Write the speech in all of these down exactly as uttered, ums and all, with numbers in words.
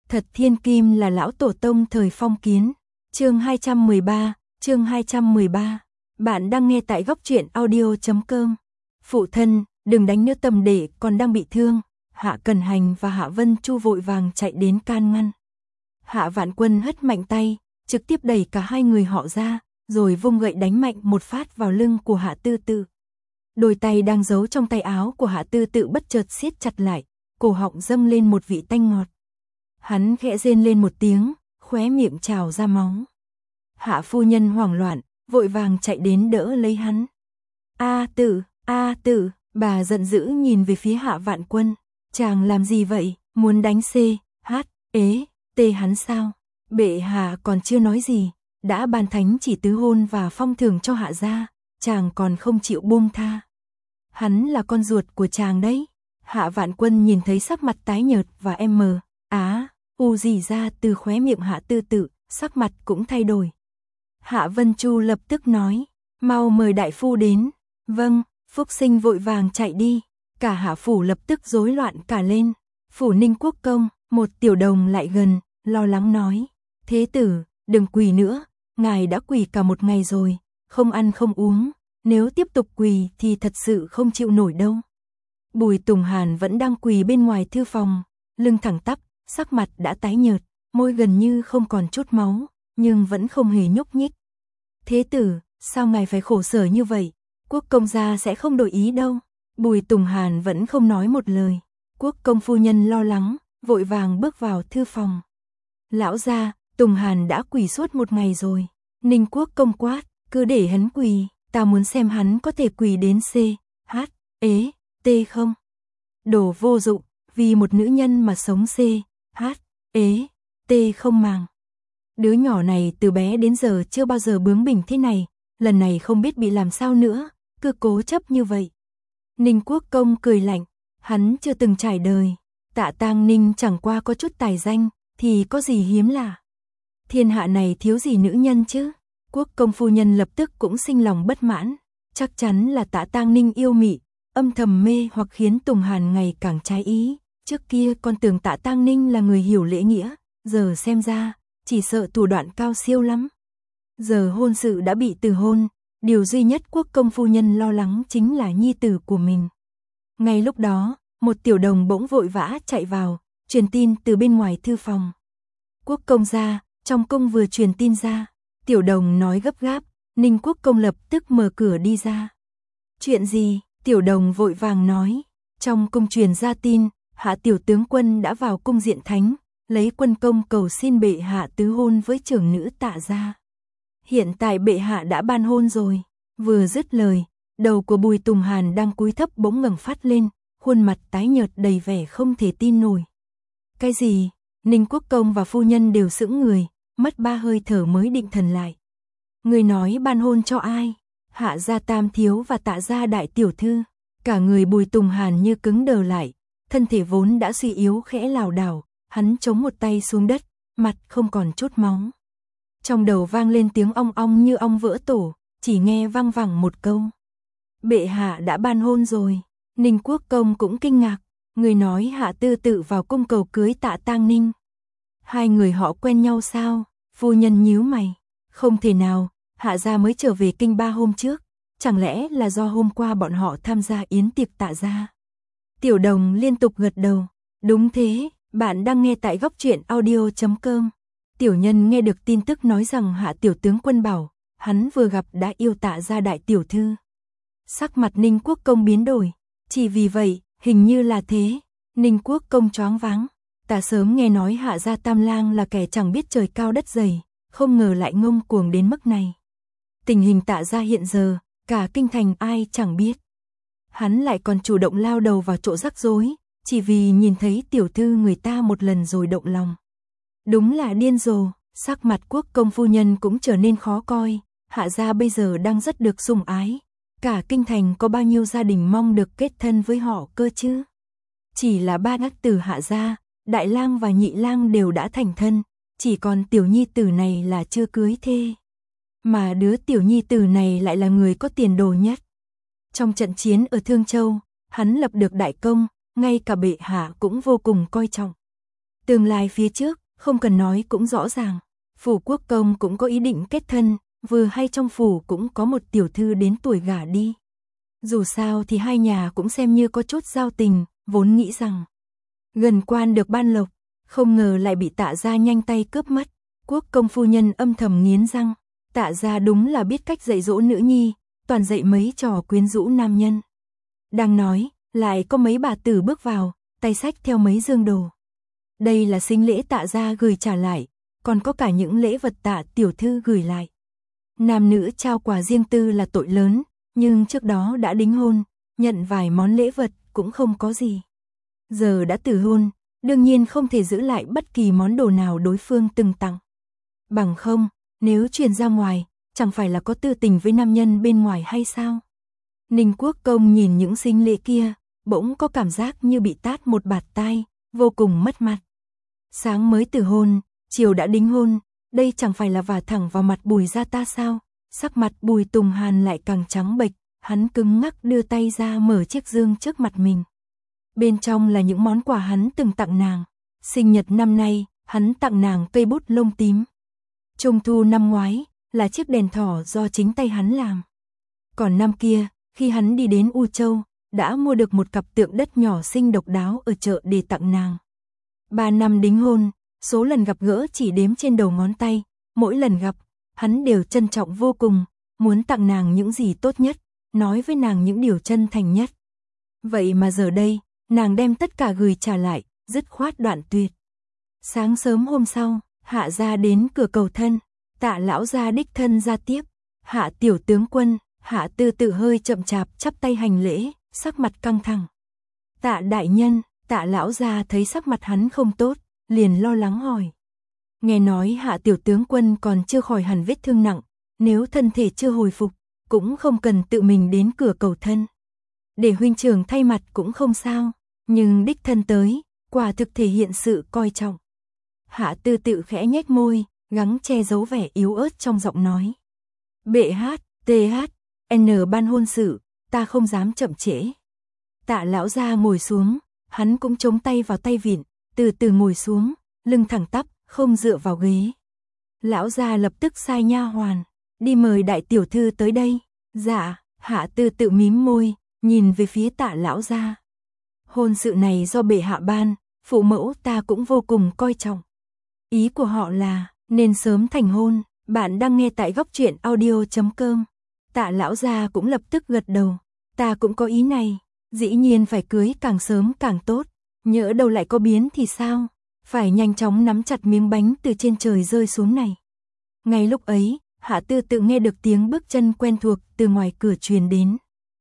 Thật thiên kim là lão tổ tông thời phong kiến. Chương hai trăm mười ba, chương hai trăm mười ba. Bạn đang nghe tại góc truyện audio chấm com. Phụ thân, đừng đánh nữa, Tầm Đệ còn đang bị thương. Hạ Cần Hành và Hạ Vân Chu vội vàng chạy đến can ngăn. Hạ Vạn Quân hất mạnh tay, trực tiếp đẩy cả hai người họ ra, rồi vung gậy đánh mạnh một phát vào lưng của Hạ Tư Tự. Đôi tay đang giấu trong tay áo của Hạ Tư Tự bất chợt siết chặt lại, cổ họng dâng lên một vị tanh ngọt. Hắn khẽ rên lên một tiếng, khóe miệng trào ra máu. Hạ phu nhân hoảng loạn, vội vàng chạy đến đỡ lấy hắn. A Tự, A Tự, bà giận dữ nhìn về phía Hạ Vạn Quân. Chàng làm gì vậy, muốn đánh C, H, ế, T hắn sao? Bệ hạ còn chưa nói gì, đã ban thánh chỉ tứ hôn và phong thưởng cho Hạ gia, chàng còn không chịu buông tha. Hắn là con ruột của chàng đấy. Hạ Vạn Quân nhìn thấy sắc mặt tái nhợt và em mờ, á, u rỉ ra từ khóe miệng Hạ Tư Tự, sắc mặt cũng thay đổi. Hạ Vân Chu lập tức nói, mau mời đại phu đến. Vâng, Phúc Sinh vội vàng chạy đi. Cả Hạ phủ lập tức rối loạn cả lên. Phủ Ninh Quốc công, một tiểu đồng lại gần, lo lắng nói, thế tử, đừng quỳ nữa, ngài đã quỳ cả một ngày rồi, không ăn không uống, nếu tiếp tục quỳ thì thật sự không chịu nổi đâu. Bùi Tùng Hàn vẫn đang quỳ bên ngoài thư phòng, lưng thẳng tắp, sắc mặt đã tái nhợt, môi gần như không còn chút máu, nhưng vẫn không hề nhúc nhích. Thế tử, sao ngài phải khổ sở như vậy? Quốc công gia sẽ không đổi ý đâu. Bùi Tùng Hàn vẫn không nói một lời. Quốc công phu nhân lo lắng, vội vàng bước vào thư phòng. Lão gia, Tùng Hàn đã quỳ suốt một ngày rồi. Ninh Quốc công quát, cứ để hắn quỳ, ta muốn xem hắn có thể quỳ đến C, H, ế, T không. Đồ vô dụng, vì một nữ nhân mà sống C, H, ế, T không màng. Đứa nhỏ này từ bé đến giờ chưa bao giờ bướng bỉnh thế này, lần này không biết bị làm sao nữa, cứ cố chấp như vậy. Ninh Quốc công cười lạnh, hắn chưa từng trải đời, Tạ Tang Ninh chẳng qua có chút tài danh, thì có gì hiếm lạ. Thiên hạ này thiếu gì nữ nhân chứ? Quốc công phu nhân lập tức cũng sinh lòng bất mãn, chắc chắn là Tạ Tang Ninh yêu mị, âm thầm mê hoặc khiến Tùng Hàn ngày càng trái ý. Trước kia con tưởng Tạ Tang Ninh là người hiểu lễ nghĩa, giờ xem ra, chỉ sợ thủ đoạn cao siêu lắm. Giờ hôn sự đã bị từ hôn, điều duy nhất quốc công phu nhân lo lắng chính là nhi tử của mình. Ngay lúc đó, một tiểu đồng bỗng vội vã chạy vào, truyền tin từ bên ngoài thư phòng. Quốc công gia, trong cung vừa truyền tin ra, tiểu đồng nói gấp gáp, Ninh Quốc công lập tức mở cửa đi ra. Chuyện gì? Tiểu đồng vội vàng nói, trong cung truyền ra tin, Hạ tiểu tướng quân đã vào cung Diện Thánh, lấy quân công cầu xin bệ hạ tứ hôn với trưởng nữ Tạ gia. Hiện tại bệ hạ đã ban hôn rồi. Vừa dứt lời, đầu của Bùi Tùng Hàn đang cúi thấp bỗng ngẩng phát lên, khuôn mặt tái nhợt đầy vẻ không thể tin nổi. Cái gì? Ninh Quốc công và phu nhân đều sững người, mất ba hơi thở mới định thần lại. Người nói ban hôn cho ai? Hạ gia tam thiếu và Tạ gia đại tiểu thư. Cả người Bùi Tùng Hàn như cứng đờ lại, thân thể vốn đã suy yếu khẽ lảo đảo, hắn chống một tay xuống đất, mặt không còn chút máu. Trong đầu vang lên tiếng ong ong như ong vỡ tổ, chỉ nghe vang vẳng một câu. Bệ hạ đã ban hôn rồi. Ninh Quốc công cũng kinh ngạc, người nói Hạ Tư Tự vào cung cầu cưới Tạ Tang Ninh. Hai người họ quen nhau sao? Phu nhân nhíu mày, không thể nào, Hạ gia mới trở về kinh ba hôm trước, chẳng lẽ là do hôm qua bọn họ tham gia yến tiệc Tạ gia? Tiểu đồng liên tục gật đầu, đúng thế, bạn đang nghe tại góc truyện audio chấm com. Tiểu nhân nghe được tin tức nói rằng Hạ tiểu tướng quân bảo, hắn vừa gặp đã yêu Tạ gia đại tiểu thư. Sắc mặt Ninh Quốc công biến đổi, chỉ vì vậy, hình như là thế. Ninh Quốc công choáng váng, ta sớm nghe nói Hạ gia tam lang là kẻ chẳng biết trời cao đất dày, không ngờ lại ngông cuồng đến mức này. Tình hình Tạ gia hiện giờ, cả kinh thành ai chẳng biết. Hắn lại còn chủ động lao đầu vào chỗ rắc rối, chỉ vì nhìn thấy tiểu thư người ta một lần rồi động lòng. Đúng là điên rồ. Sắc mặt quốc công phu nhân cũng trở nên khó coi. Hạ gia bây giờ đang rất được sủng ái, cả kinh thành có bao nhiêu gia đình mong được kết thân với họ cơ chứ. Chỉ là ba ngắc tử Hạ gia, đại lang và nhị lang đều đã thành thân, chỉ còn tiểu nhi tử này là chưa cưới thê. Mà đứa tiểu nhi tử này lại là người có tiền đồ nhất. Trong trận chiến ở Thương Châu, hắn lập được đại công, ngay cả bệ hạ cũng vô cùng coi trọng. Tương lai phía trước, không cần nói cũng rõ ràng. Phủ Quốc công cũng có ý định kết thân, vừa hay trong phủ cũng có một tiểu thư đến tuổi gả đi. Dù sao thì hai nhà cũng xem như có chút giao tình, vốn nghĩ rằng gần quan được ban lộc, không ngờ lại bị Tạ gia nhanh tay cướp mất. Quốc công phu nhân âm thầm nghiến răng, Tạ gia đúng là biết cách dạy dỗ nữ nhi, toàn dạy mấy trò quyến rũ nam nhân. Đang nói, lại có mấy bà tử bước vào, tay xách theo mấy dương đồ. Đây là sinh lễ Tạ gia gửi trả lại, còn có cả những lễ vật Tạ tiểu thư gửi lại. Nam nữ trao quà riêng tư là tội lớn, nhưng trước đó đã đính hôn, nhận vài món lễ vật cũng không có gì. Giờ đã từ hôn, đương nhiên không thể giữ lại bất kỳ món đồ nào đối phương từng tặng. Bằng không, nếu truyền ra ngoài, chẳng phải là có tư tình với nam nhân bên ngoài hay sao? Ninh Quốc công nhìn những sinh lễ kia, bỗng có cảm giác như bị tát một bạt tai, vô cùng mất mặt. Sáng mới từ hôn, chiều đã đính hôn, đây chẳng phải là vả thẳng vào mặt Bùi gia ta sao? Sắc mặt Bùi Tùng Hàn lại càng trắng bệch, hắn cứng ngắc đưa tay ra mở chiếc dương trước mặt mình. Bên trong là những món quà hắn từng tặng nàng. Sinh nhật năm nay, hắn tặng nàng cây bút lông tím. Trung thu năm ngoái, là chiếc đèn thỏ do chính tay hắn làm. Còn năm kia, khi hắn đi đến U Châu, đã mua được một cặp tượng đất nhỏ xinh độc đáo ở chợ để tặng nàng. Ba năm đính hôn, số lần gặp gỡ chỉ đếm trên đầu ngón tay, mỗi lần gặp, hắn đều trân trọng vô cùng, muốn tặng nàng những gì tốt nhất, nói với nàng những điều chân thành nhất. Vậy mà giờ đây, nàng đem tất cả gửi trả lại, dứt khoát đoạn tuyệt. Sáng sớm hôm sau, Hạ gia đến cửa cầu thân, Tạ lão gia đích thân ra tiếp. Hạ tiểu tướng quân, Hạ Tư Tự hơi chậm chạp chắp tay hành lễ, sắc mặt căng thẳng. Tạ đại nhân, Tạ lão gia thấy sắc mặt hắn không tốt, liền lo lắng hỏi. Nghe nói Hạ tiểu tướng quân còn chưa khỏi hẳn vết thương nặng, nếu thân thể chưa hồi phục, cũng không cần tự mình đến cửa cầu thân. Để huynh trưởng thay mặt cũng không sao, nhưng đích thân tới, quả thực thể hiện sự coi trọng. Hạ Tư Tự khẽ nhếch môi, gắng che giấu vẻ yếu ớt trong giọng nói. Bệ hát, tê hát, N ban hôn sự, ta không dám chậm trễ. Tạ lão gia ngồi xuống, hắn cũng chống tay vào tay vịn, từ từ ngồi xuống, lưng thẳng tắp, không dựa vào ghế. Lão gia lập tức sai nha hoàn, đi mời đại tiểu thư tới đây. Dạ, Hạ Tư Tự mím môi, nhìn về phía Tạ lão gia. Hôn sự này do bệ hạ ban, phụ mẫu ta cũng vô cùng coi trọng. Ý của họ là nên sớm thành hôn. Bạn đang nghe tại góc truyện audio chấm com. Tạ lão gia cũng lập tức gật đầu. Ta cũng có ý này, dĩ nhiên phải cưới càng sớm càng tốt. Nhỡ đâu lại có biến thì sao? Phải nhanh chóng nắm chặt miếng bánh từ trên trời rơi xuống này. Ngay lúc ấy, Hạ Tư Tự nghe được tiếng bước chân quen thuộc từ ngoài cửa truyền đến.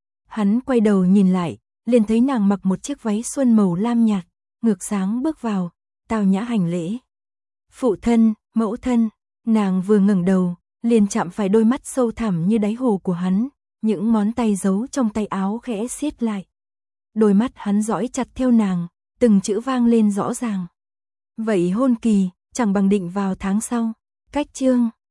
Hắn quay đầu nhìn lại, liền thấy nàng mặc một chiếc váy xuân màu lam nhạt, ngược sáng bước vào, tao nhã hành lễ. Phụ thân, mẫu thân, nàng vừa ngẩng đầu, liền chạm phải đôi mắt sâu thẳm như đáy hồ của hắn, những ngón tay giấu trong tay áo khẽ siết lại. Đôi mắt hắn dõi chặt theo nàng, từng chữ vang lên rõ ràng. Vậy hôn kỳ, chẳng bằng định vào tháng sau. Cách chương